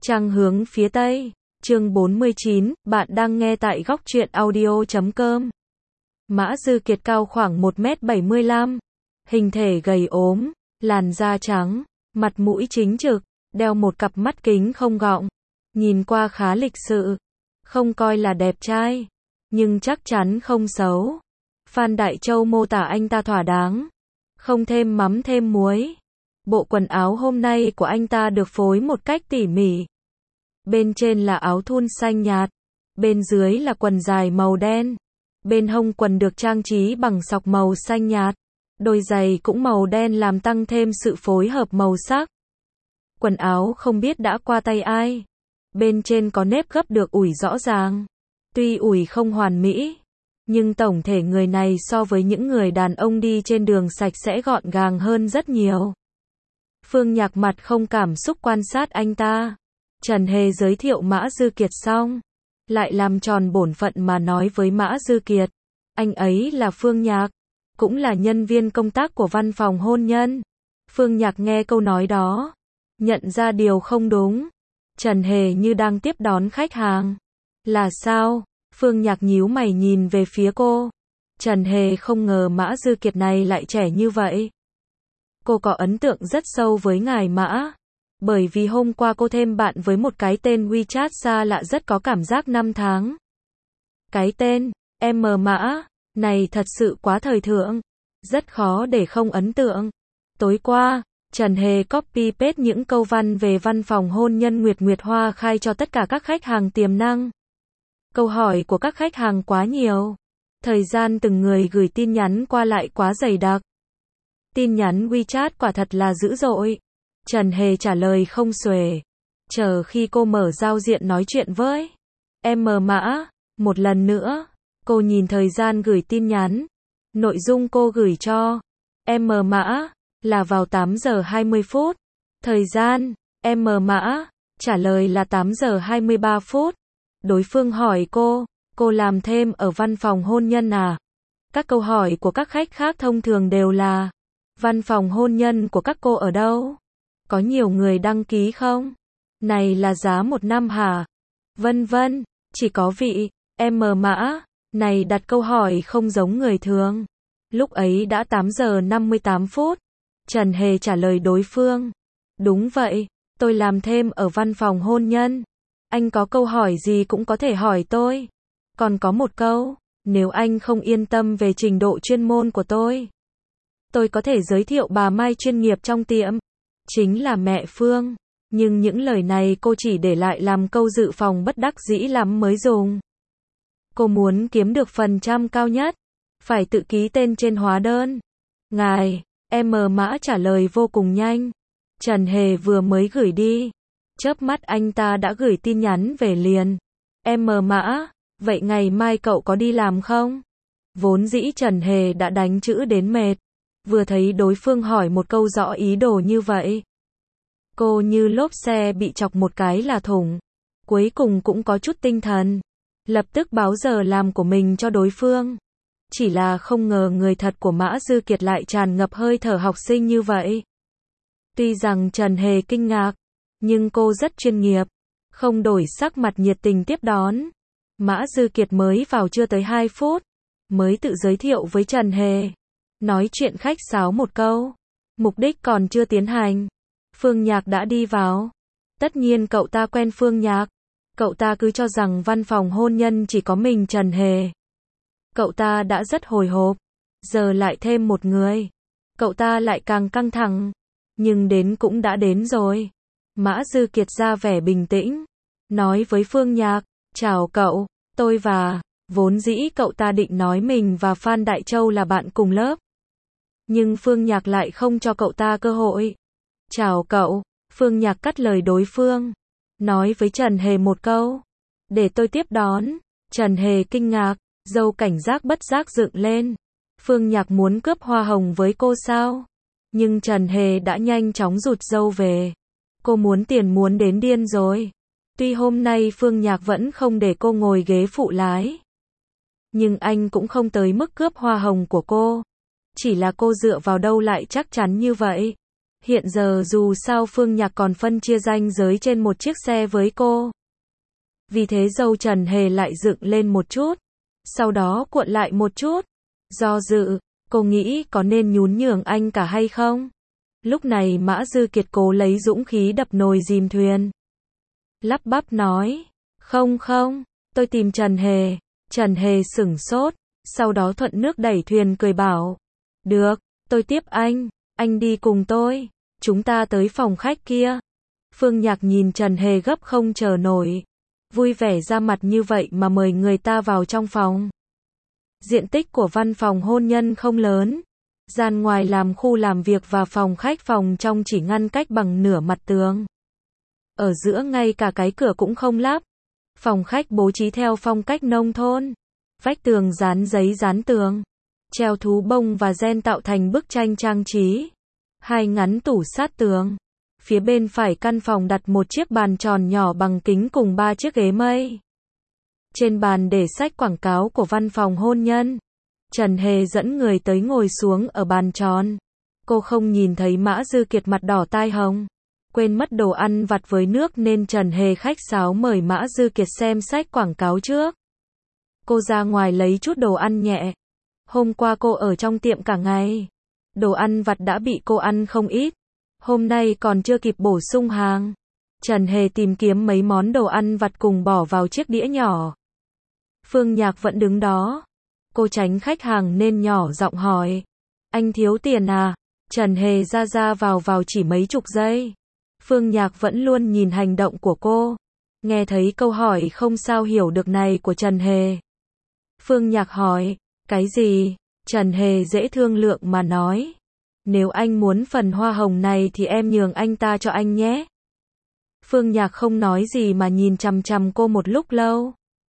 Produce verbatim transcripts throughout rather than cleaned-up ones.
Trăng hướng phía Tây, chương bốn mươi chín, bạn đang nghe tại góc truyện audio chấm com. Mã Dư Kiệt cao khoảng một mét bảy mươi lăm, hình thể gầy ốm, làn da trắng, mặt mũi chính trực, đeo một cặp mắt kính không gọng, nhìn qua khá lịch sự, không coi là đẹp trai, nhưng chắc chắn không xấu. Phan Đại Châu mô tả anh ta thỏa đáng, không thêm mắm thêm muối. Bộ quần áo hôm nay của anh ta được phối một cách tỉ mỉ. Bên trên là áo thun xanh nhạt, bên dưới là quần dài màu đen. Bên hông quần được trang trí bằng sọc màu xanh nhạt. Đôi giày cũng màu đen làm tăng thêm sự phối hợp màu sắc. Quần áo không biết đã qua tay ai. Bên trên có nếp gấp được ủi rõ ràng. Tuy ủi không hoàn mỹ, nhưng tổng thể người này so với những người đàn ông đi trên đường sạch sẽ gọn gàng hơn rất nhiều. Phương Nhạc mặt không cảm xúc quan sát anh ta. Trần Hề giới thiệu Mã Dư Kiệt xong, lại làm tròn bổn phận mà nói với Mã Dư Kiệt. Anh ấy là Phương Nhạc, cũng là nhân viên công tác của văn phòng hôn nhân. Phương Nhạc nghe câu nói đó, nhận ra điều không đúng. Trần Hề như đang tiếp đón khách hàng. Là sao? Phương Nhạc nhíu mày nhìn về phía cô. Trần Hề không ngờ Mã Dư Kiệt này lại trẻ như vậy. Cô có ấn tượng rất sâu với ngài Mã, bởi vì hôm qua cô thêm bạn với một cái tên WeChat xa lạ rất có cảm giác năm tháng. Cái tên, M Mã, này thật sự quá thời thượng, rất khó để không ấn tượng. Tối qua, Trần Hề copy paste những câu văn về văn phòng hôn nhân Nguyệt Nguyệt Hoa khai cho tất cả các khách hàng tiềm năng. Câu hỏi của các khách hàng quá nhiều. Thời gian từng người gửi tin nhắn qua lại quá dày đặc. Tin nhắn WeChat quả thật là dữ dội. Trần Hề trả lời không xuể. Chờ khi cô mở giao diện nói chuyện với M Mã, một lần nữa, cô nhìn thời gian gửi tin nhắn. Nội dung cô gửi cho M Mã là vào tám giờ hai mươi phút. Thời gian, M Mã trả lời là tám giờ hai mươi ba phút. Đối phương hỏi cô, cô làm thêm ở văn phòng hôn nhân à? Các câu hỏi của các khách khác thông thường đều là, văn phòng hôn nhân của các cô ở đâu? Có nhiều người đăng ký không? Này là giá một năm hả? Vân vân, chỉ có vị M Mã này đặt câu hỏi không giống người thường. Lúc ấy đã tám giờ năm mươi tám phút. Trần Hề trả lời đối phương. Đúng vậy, tôi làm thêm ở văn phòng hôn nhân. Anh có câu hỏi gì cũng có thể hỏi tôi. Còn có một câu, nếu anh không yên tâm về trình độ chuyên môn của tôi, tôi có thể giới thiệu bà Mai chuyên nghiệp trong tiệm. Chính là mẹ Phương. Nhưng những lời này cô chỉ để lại làm câu dự phòng bất đắc dĩ lắm mới dùng. Cô muốn kiếm được phần trăm cao nhất, phải tự ký tên trên hóa đơn. Ngài, M Mã trả lời vô cùng nhanh. Trần Hề vừa mới gửi đi, chớp mắt anh ta đã gửi tin nhắn về liền. M Mã, vậy ngày mai cậu có đi làm không? Vốn dĩ Trần Hề đã đánh chữ đến mệt. Vừa thấy đối phương hỏi một câu rõ ý đồ như vậy, cô như lốp xe bị chọc một cái là thủng. Cuối cùng cũng có chút tinh thần, lập tức báo giờ làm của mình cho đối phương. Chỉ là không ngờ người thật của Mã Dư Kiệt lại tràn ngập hơi thở học sinh như vậy. Tuy rằng Trần Hề kinh ngạc, nhưng cô rất chuyên nghiệp, không đổi sắc mặt nhiệt tình tiếp đón. Mã Dư Kiệt mới vào chưa tới hai phút, mới tự giới thiệu với Trần Hề. Nói chuyện khách sáo một câu, mục đích còn chưa tiến hành. Phương Nhạc đã đi vào. Tất nhiên cậu ta quen Phương Nhạc. Cậu ta cứ cho rằng văn phòng hôn nhân chỉ có mình Trần Hề. Cậu ta đã rất hồi hộp. Giờ lại thêm một người. Cậu ta lại càng căng thẳng. Nhưng đến cũng đã đến rồi. Mã Dư Kiệt ra vẻ bình tĩnh, nói với Phương Nhạc, chào cậu, tôi và... Vốn dĩ cậu ta định nói mình và Phan Đại Châu là bạn cùng lớp. Nhưng Phương Nhạc lại không cho cậu ta cơ hội. Chào cậu, Phương Nhạc cắt lời đối phương. Nói với Trần Hề một câu. Để tôi tiếp đón. Trần Hề kinh ngạc, râu cảnh giác bất giác dựng lên. Phương Nhạc muốn cướp hoa hồng với cô sao? Nhưng Trần Hề đã nhanh chóng rụt râu về. Cô muốn tiền muốn đến điên rồi. Tuy hôm nay Phương Nhạc vẫn không để cô ngồi ghế phụ lái, nhưng anh cũng không tới mức cướp hoa hồng của cô. Chỉ là cô dựa vào đâu lại chắc chắn như vậy? Hiện giờ dù sao Phương Nhạc còn phân chia ranh giới trên một chiếc xe với cô. Vì thế dâu Trần Hề lại dựng lên một chút, sau đó cuộn lại một chút. Do dự, cô nghĩ có nên nhún nhường anh cả hay không? Lúc này Mã Dư Kiệt cố lấy dũng khí đập nồi dìm thuyền. Lắp bắp nói, không không, tôi tìm Trần Hề. Trần Hề sửng sốt, sau đó thuận nước đẩy thuyền cười bảo, được, tôi tiếp anh, anh đi cùng tôi, chúng ta tới phòng khách kia. Phương Nhạc nhìn Trần Hề gấp không chờ nổi, vui vẻ ra mặt như vậy mà mời người ta vào trong phòng. Diện tích của văn phòng hôn nhân không lớn, gian ngoài làm khu làm việc và phòng khách, phòng trong chỉ ngăn cách bằng nửa mặt tường. Ở giữa ngay cả cái cửa cũng không lắp. Phòng khách bố trí theo phong cách nông thôn. Vách tường dán giấy dán tường, treo thú bông và gen tạo thành bức tranh trang trí. Hai ngắn tủ sát tường. Phía bên phải căn phòng đặt một chiếc bàn tròn nhỏ bằng kính cùng ba chiếc ghế mây. Trên bàn để sách quảng cáo của văn phòng hôn nhân. Trần Hề dẫn người tới ngồi xuống ở bàn tròn. Cô không nhìn thấy Mã Dư Kiệt mặt đỏ tai hồng, quên mất đồ ăn vặt với nước nên Trần Hề khách sáo mời Mã Dư Kiệt xem sách quảng cáo trước. Cô ra ngoài lấy chút đồ ăn nhẹ. Hôm qua cô ở trong tiệm cả ngày. Đồ ăn vặt đã bị cô ăn không ít. Hôm nay còn chưa kịp bổ sung hàng. Trần Hề tìm kiếm mấy món đồ ăn vặt cùng bỏ vào chiếc đĩa nhỏ. Phương Nhạc vẫn đứng đó. Cô tránh khách hàng nên nhỏ giọng hỏi, anh thiếu tiền à? Trần Hề ra ra vào vào chỉ mấy chục giây. Phương Nhạc vẫn luôn nhìn hành động của cô. Nghe thấy câu hỏi không sao hiểu được này của Trần Hề. Phương Nhạc hỏi, cái gì? Trần Hề dễ thương lượng mà nói, nếu anh muốn phần hoa hồng này thì em nhường anh ta cho anh nhé. Phương Nhạc không nói gì mà nhìn chằm chằm cô một lúc lâu.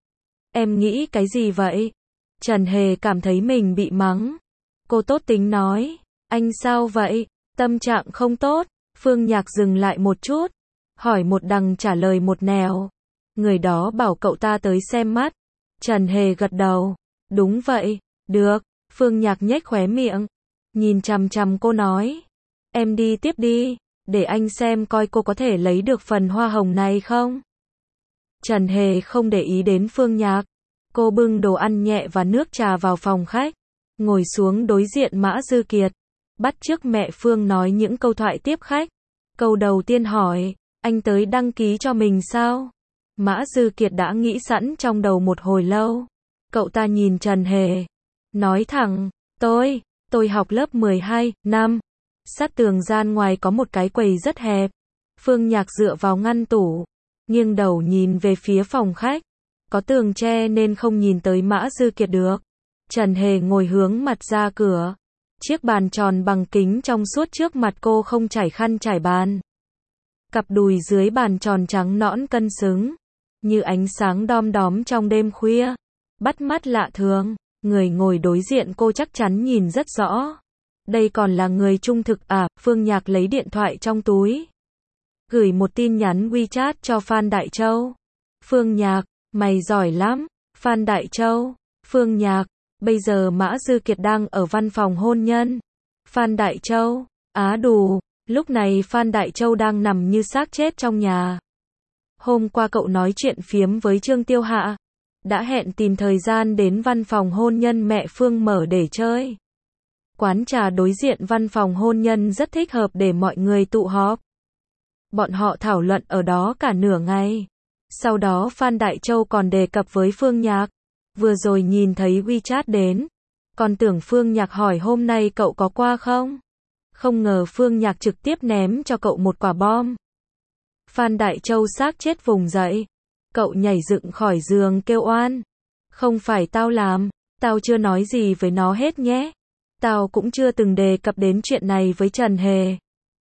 Em nghĩ cái gì vậy? Trần Hề cảm thấy mình bị mắng. Cô tốt tính nói, anh sao vậy? Tâm trạng không tốt. Phương Nhạc dừng lại một chút, hỏi một đằng trả lời một nẻo. Người đó bảo cậu ta tới xem mắt. Trần Hề gật đầu, đúng vậy, được. Phương Nhạc nhếch khóe miệng, nhìn chằm chằm cô nói, em đi tiếp đi, để anh xem coi cô có thể lấy được phần hoa hồng này không. Trần Hề không để ý đến Phương Nhạc. Cô bưng đồ ăn nhẹ và nước trà vào phòng khách, ngồi xuống đối diện Mã Dư Kiệt, bắt chước mẹ Phương nói những câu thoại tiếp khách. Câu đầu tiên hỏi, anh tới đăng ký cho mình sao? Mã Dư Kiệt đã nghĩ sẵn trong đầu một hồi lâu. Cậu ta nhìn Trần Hề, nói thẳng, tôi, tôi học lớp mười hai, năm. Sát tường gian ngoài có một cái quầy rất hẹp. Phương Nhạc dựa vào ngăn tủ, nghiêng đầu nhìn về phía phòng khách. Có tường che nên không nhìn tới Mã Dư Kiệt được. Trần Hề ngồi hướng mặt ra cửa. Chiếc bàn tròn bằng kính trong suốt trước mặt cô không trải khăn trải bàn. Cặp đùi dưới bàn tròn trắng nõn cân xứng, như ánh sáng đom đóm trong đêm khuya. Bắt mắt lạ thường, người ngồi đối diện cô chắc chắn nhìn rất rõ. Đây còn là người trung thực à? Phương Nhạc lấy điện thoại trong túi, gửi một tin nhắn WeChat cho Phan Đại Châu. Phương Nhạc, mày giỏi lắm. Phan Đại Châu, Phương Nhạc, bây giờ Mã Dư Kiệt đang ở văn phòng hôn nhân. Phan Đại Châu, á đù, lúc này Phan Đại Châu đang nằm như xác chết trong nhà. Hôm qua cậu nói chuyện phiếm với Trương Tiêu Hạ, đã hẹn tìm thời gian đến văn phòng hôn nhân mẹ Phương mở để chơi. Quán trà đối diện văn phòng hôn nhân rất thích hợp để mọi người tụ họp. Bọn họ thảo luận ở đó cả nửa ngày. Sau đó Phan Đại Châu còn đề cập với Phương Nhạc, vừa rồi nhìn thấy WeChat đến, còn tưởng Phương Nhạc hỏi hôm nay cậu có qua không? Không ngờ Phương Nhạc trực tiếp ném cho cậu một quả bom. Phan Đại Châu xác chết vùng dậy. Cậu nhảy dựng khỏi giường kêu oan. Không phải tao làm, tao chưa nói gì với nó hết nhé. Tao cũng chưa từng đề cập đến chuyện này với Trần Hề.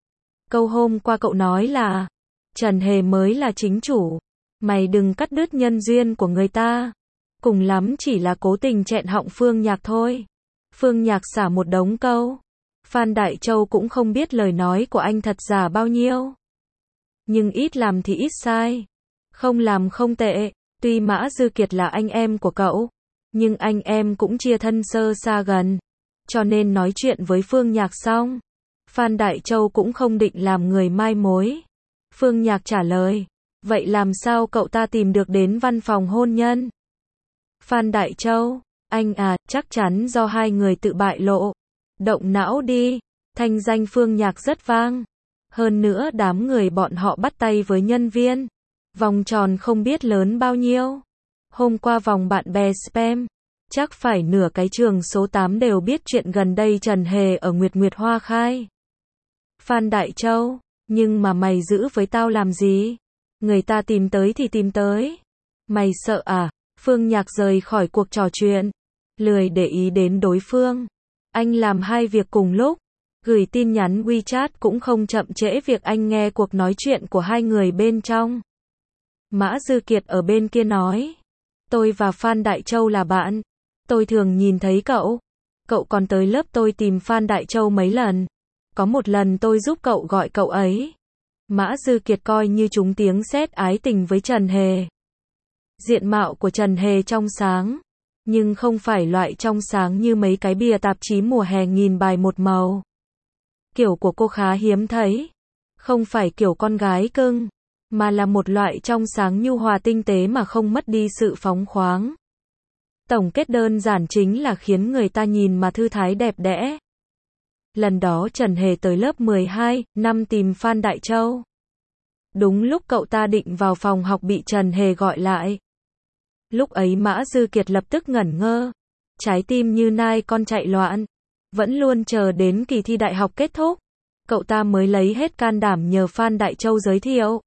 Câu hôm qua cậu nói là, Trần Hề mới là chính chủ. Mày đừng cắt đứt nhân duyên của người ta. Cùng lắm chỉ là cố tình chẹn họng Phương Nhạc thôi. Phương Nhạc xả một đống câu. Phan Đại Châu cũng không biết lời nói của anh thật giả bao nhiêu. Nhưng ít làm thì ít sai. Không làm không tệ. Tuy Mã Dư Kiệt là anh em của cậu, nhưng anh em cũng chia thân sơ xa gần. Cho nên nói chuyện với Phương Nhạc xong, Phan Đại Châu cũng không định làm người mai mối. Phương Nhạc trả lời. Vậy làm sao cậu ta tìm được đến văn phòng hôn nhân? Phan Đại Châu. Anh à, chắc chắn do hai người tự bại lộ. Động não đi. Thanh danh Phương Nhạc rất vang. Hơn nữa đám người bọn họ bắt tay với nhân viên. Vòng tròn không biết lớn bao nhiêu. Hôm qua vòng bạn bè spam. Chắc phải nửa cái trường số tám đều biết chuyện gần đây Trần Hề ở Nguyệt Nguyệt Hoa khai. Phan Đại Châu. Nhưng mà mày giữ với tao làm gì? Người ta tìm tới thì tìm tới. Mày sợ à? Phương Nhạc rời khỏi cuộc trò chuyện. Lười để ý đến đối phương. Anh làm hai việc cùng lúc. Gửi tin nhắn WeChat cũng không chậm trễ việc anh nghe cuộc nói chuyện của hai người bên trong. Mã Dư Kiệt ở bên kia nói. Tôi và Phan Đại Châu là bạn. Tôi thường nhìn thấy cậu. Cậu còn tới lớp tôi tìm Phan Đại Châu mấy lần. Có một lần tôi giúp cậu gọi cậu ấy. Mã Dư Kiệt coi như trúng tiếng sét ái tình với Trần Hề. Diện mạo của Trần Hề trong sáng. Nhưng không phải loại trong sáng như mấy cái bìa tạp chí mùa hè nghìn bài một màu. Kiểu của cô khá hiếm thấy. Không phải kiểu con gái cưng. Mà là một loại trong sáng nhu hòa tinh tế mà không mất đi sự phóng khoáng. Tổng kết đơn giản chính là khiến người ta nhìn mà thư thái đẹp đẽ. Lần đó Trần Hề tới lớp mười hai, năm tìm Phan Đại Châu. Đúng lúc cậu ta định vào phòng học bị Trần Hề gọi lại. Lúc ấy Mã Dư Kiệt lập tức ngẩn ngơ. Trái tim như nai con chạy loạn. Vẫn luôn chờ đến kỳ thi đại học kết thúc. Cậu ta mới lấy hết can đảm nhờ Phan Đại Châu giới thiệu.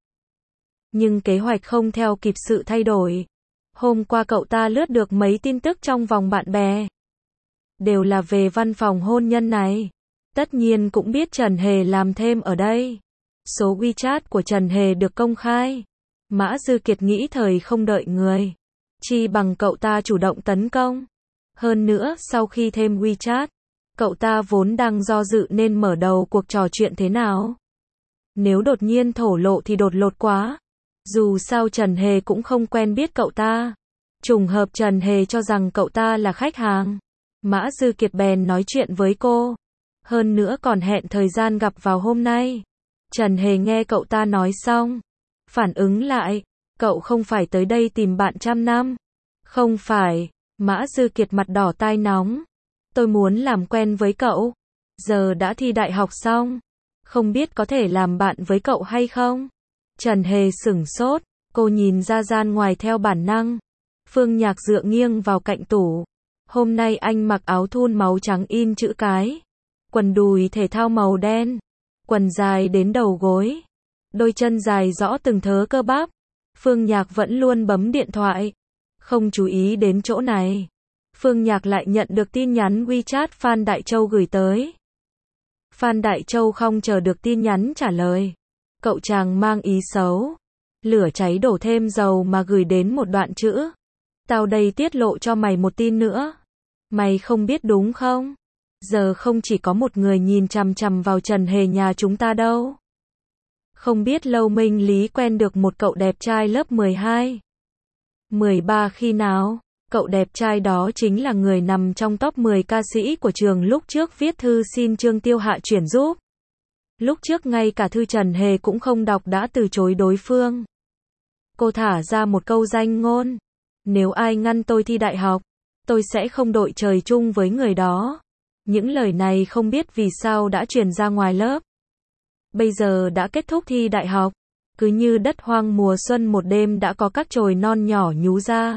Nhưng kế hoạch không theo kịp sự thay đổi. Hôm qua cậu ta lướt được mấy tin tức trong vòng bạn bè. Đều là về văn phòng hôn nhân này. Tất nhiên cũng biết Trần Hề làm thêm ở đây. Số WeChat của Trần Hề được công khai. Mã Dư Kiệt nghĩ thời không đợi người. Chi bằng cậu ta chủ động tấn công. Hơn nữa, sau khi thêm WeChat, cậu ta vốn đang do dự nên mở đầu cuộc trò chuyện thế nào. Nếu đột nhiên thổ lộ thì đột lột quá. Dù sao Trần Hề cũng không quen biết cậu ta. Trùng hợp Trần Hề cho rằng cậu ta là khách hàng. Mã Dư Kiệt bèn nói chuyện với cô. Hơn nữa còn hẹn thời gian gặp vào hôm nay. Trần Hề nghe cậu ta nói xong. Phản ứng lại. Cậu không phải tới đây tìm bạn trăm năm. Không phải. Mã Dư Kiệt mặt đỏ tai nóng. Tôi muốn làm quen với cậu. Giờ đã thi đại học xong. Không biết có thể làm bạn với cậu hay không? Trần Hề sửng sốt. Cô nhìn ra gian ngoài theo bản năng. Phương Nhạc dựa nghiêng vào cạnh tủ. Hôm nay anh mặc áo thun máu trắng in chữ cái. Quần đùi thể thao màu đen. Quần dài đến đầu gối. Đôi chân dài rõ từng thớ cơ bắp. Phương Nhạc vẫn luôn bấm điện thoại. Không chú ý đến chỗ này. Phương Nhạc lại nhận được tin nhắn WeChat Phan Đại Châu gửi tới. Phan Đại Châu không chờ được tin nhắn trả lời. Cậu chàng mang ý xấu. Lửa cháy đổ thêm dầu mà gửi đến một đoạn chữ. Tao đây tiết lộ cho mày một tin nữa. Mày không biết đúng không? Giờ không chỉ có một người nhìn chằm chằm vào Trần Hề nhà chúng ta đâu. Không biết Lâu Minh Lý quen được một cậu đẹp trai lớp mười hai. mười ba khi nào? Cậu đẹp trai đó chính là người nằm trong top mười ca sĩ của trường lúc trước viết thư xin Trương Tiêu Hạ chuyển giúp. Lúc trước ngay cả thư Trần Hề cũng không đọc đã từ chối đối phương. Cô thả ra một câu danh ngôn. Nếu ai ngăn tôi thi đại học, tôi sẽ không đội trời chung với người đó. Những lời này không biết vì sao đã truyền ra ngoài lớp. Bây giờ đã kết thúc thi đại học. Cứ như đất hoang mùa xuân một đêm đã có các chồi non nhỏ nhú ra.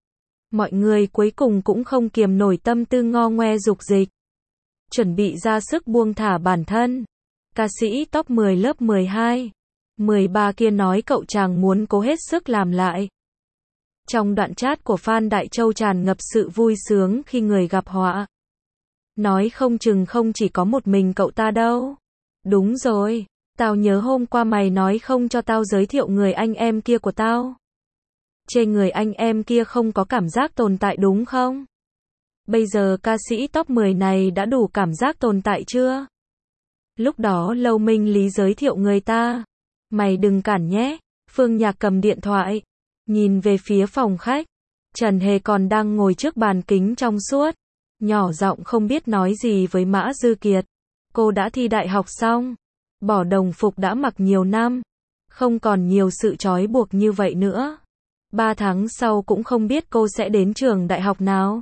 Mọi người cuối cùng cũng không kiềm nổi tâm tư ngo ngoe dục dịch. Chuẩn bị ra sức buông thả bản thân. Ca sĩ top mười lớp mười hai, mười ba kia nói cậu chàng muốn cố hết sức làm lại. Trong đoạn chat của Phan Đại Châu tràn ngập sự vui sướng khi người gặp họa. Nói không chừng không chỉ có một mình cậu ta đâu. Đúng rồi, tao nhớ hôm qua mày nói không cho tao giới thiệu người anh em kia của tao. Chê người anh em kia không có cảm giác tồn tại đúng không? Bây giờ ca sĩ top mười này đã đủ cảm giác tồn tại chưa? Lúc đó Lâu Minh Lý giới thiệu người ta. Mày đừng cản nhé. Phương Nhạc cầm điện thoại. Nhìn về phía phòng khách. Trần Hề còn đang ngồi trước bàn kính trong suốt. Nhỏ giọng không biết nói gì với Mã Dư Kiệt. Cô đã thi đại học xong, bỏ đồng phục đã mặc nhiều năm, không còn nhiều sự trói buộc như vậy nữa. Ba tháng sau cũng không biết cô sẽ đến trường đại học nào.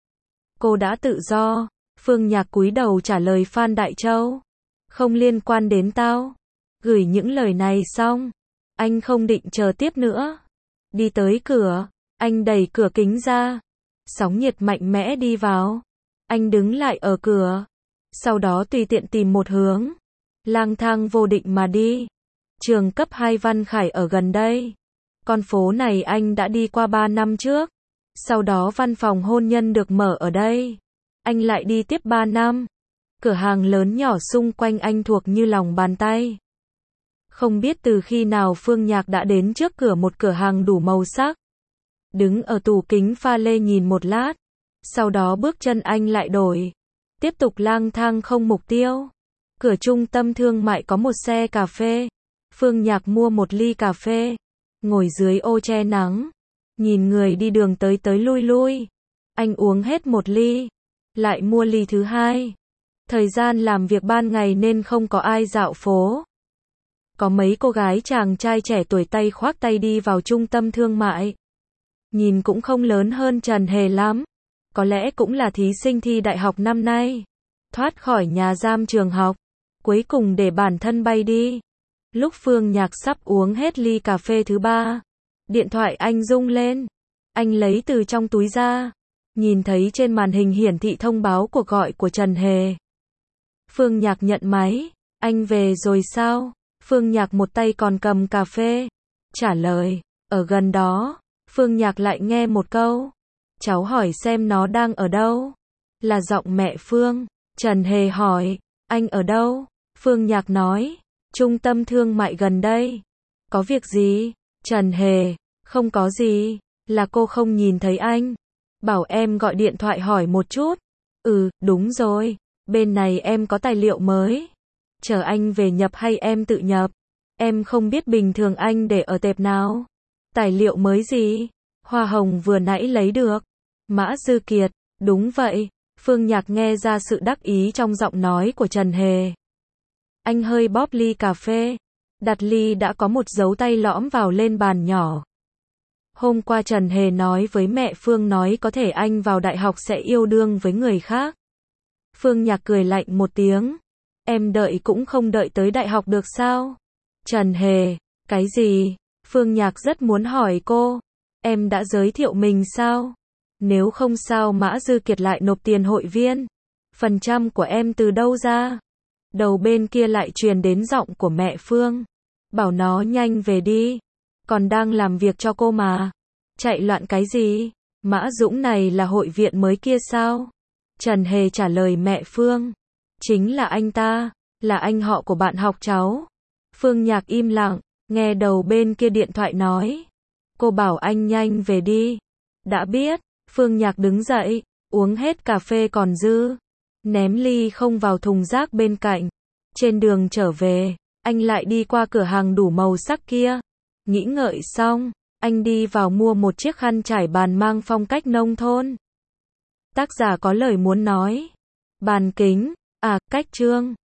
Cô đã tự do. Phương Nhạc cúi đầu trả lời Phan Đại Châu. Không liên quan đến tao. Gửi những lời này xong, anh không định chờ tiếp nữa. Đi tới cửa, anh đẩy cửa kính ra. Sóng nhiệt mạnh mẽ đi vào. Anh đứng lại ở cửa. Sau đó tùy tiện tìm một hướng. Lang thang vô định mà đi. Trường cấp hai Văn Khải ở gần đây. Con phố này anh đã đi qua ba năm trước. Sau đó văn phòng hôn nhân được mở ở đây. Anh lại đi tiếp ba năm. Cửa hàng lớn nhỏ xung quanh anh thuộc như lòng bàn tay. Không biết từ khi nào Phương Nhạc đã đến trước cửa một cửa hàng đủ màu sắc. Đứng ở tủ kính pha lê nhìn một lát. Sau đó bước chân anh lại đổi. Tiếp tục lang thang không mục tiêu. Cửa trung tâm thương mại có một xe cà phê. Phương Nhạc mua một ly cà phê. Ngồi dưới ô che nắng. Nhìn người đi đường tới tới lui lui. Anh uống hết một ly. Lại mua ly thứ hai. Thời gian làm việc ban ngày nên không có ai dạo phố. Có mấy cô gái chàng trai trẻ tuổi tay khoác tay đi vào trung tâm thương mại. Nhìn cũng không lớn hơn Trần Hề lắm. Có lẽ cũng là thí sinh thi đại học năm nay. Thoát khỏi nhà giam trường học. Cuối cùng để bản thân bay đi. Lúc Phương Nhạc sắp uống hết ly cà phê thứ ba. Điện thoại anh rung lên. Anh lấy từ trong túi ra. Nhìn thấy trên màn hình hiển thị thông báo cuộc gọi của Trần Hề. Phương Nhạc nhận máy. Anh về rồi sao? Phương Nhạc một tay còn cầm cà phê. Trả lời. Ở gần đó. Phương Nhạc lại nghe một câu. Cháu hỏi xem nó đang ở đâu. Là giọng mẹ Phương. Trần Hề hỏi. Anh ở đâu? Phương Nhạc nói. Trung tâm thương mại gần đây. Có việc gì? Trần Hề. Không có gì. Là cô không nhìn thấy anh. Bảo em gọi điện thoại hỏi một chút. Ừ, đúng rồi. Bên này em có tài liệu mới. Chờ anh về nhập hay em tự nhập? Em không biết bình thường anh để ở tệp nào. Tài liệu mới gì? Hoa hồng vừa nãy lấy được. Mã Dư Kiệt. Đúng vậy. Phương Nhạc nghe ra sự đắc ý trong giọng nói của Trần Hề. Anh hơi bóp ly cà phê. Đặt ly đã có một dấu tay lõm vào lên bàn nhỏ. Hôm qua Trần Hề nói với mẹ Phương nói có thể anh vào đại học sẽ yêu đương với người khác. Phương Nhạc cười lạnh một tiếng. Em đợi cũng không đợi tới đại học được sao? Trần Hề. Cái gì? Phương Nhạc rất muốn hỏi cô. Em đã giới thiệu mình sao? Nếu không sao Mã Dư Kiệt lại nộp tiền hội viên. Phần trăm của em từ đâu ra? Đầu bên kia lại truyền đến giọng của mẹ Phương. Bảo nó nhanh về đi. Còn đang làm việc cho cô mà. Chạy loạn cái gì? Mã Dũng này là hội viện mới kia sao? Trần Hề trả lời mẹ Phương. Chính là anh ta. Là anh họ của bạn học cháu. Phương Nhạc im lặng. Nghe đầu bên kia điện thoại nói. Cô bảo anh nhanh về đi. Đã biết. Phương Nhạc đứng dậy. Uống hết cà phê còn dư. Ném ly không vào thùng rác bên cạnh. Trên đường trở về. Anh lại đi qua cửa hàng đủ màu sắc kia. Nghĩ ngợi xong. Anh đi vào mua một chiếc khăn trải bàn mang phong cách nông thôn. Tác giả có lời muốn nói. Bàn kính. À, cách chương.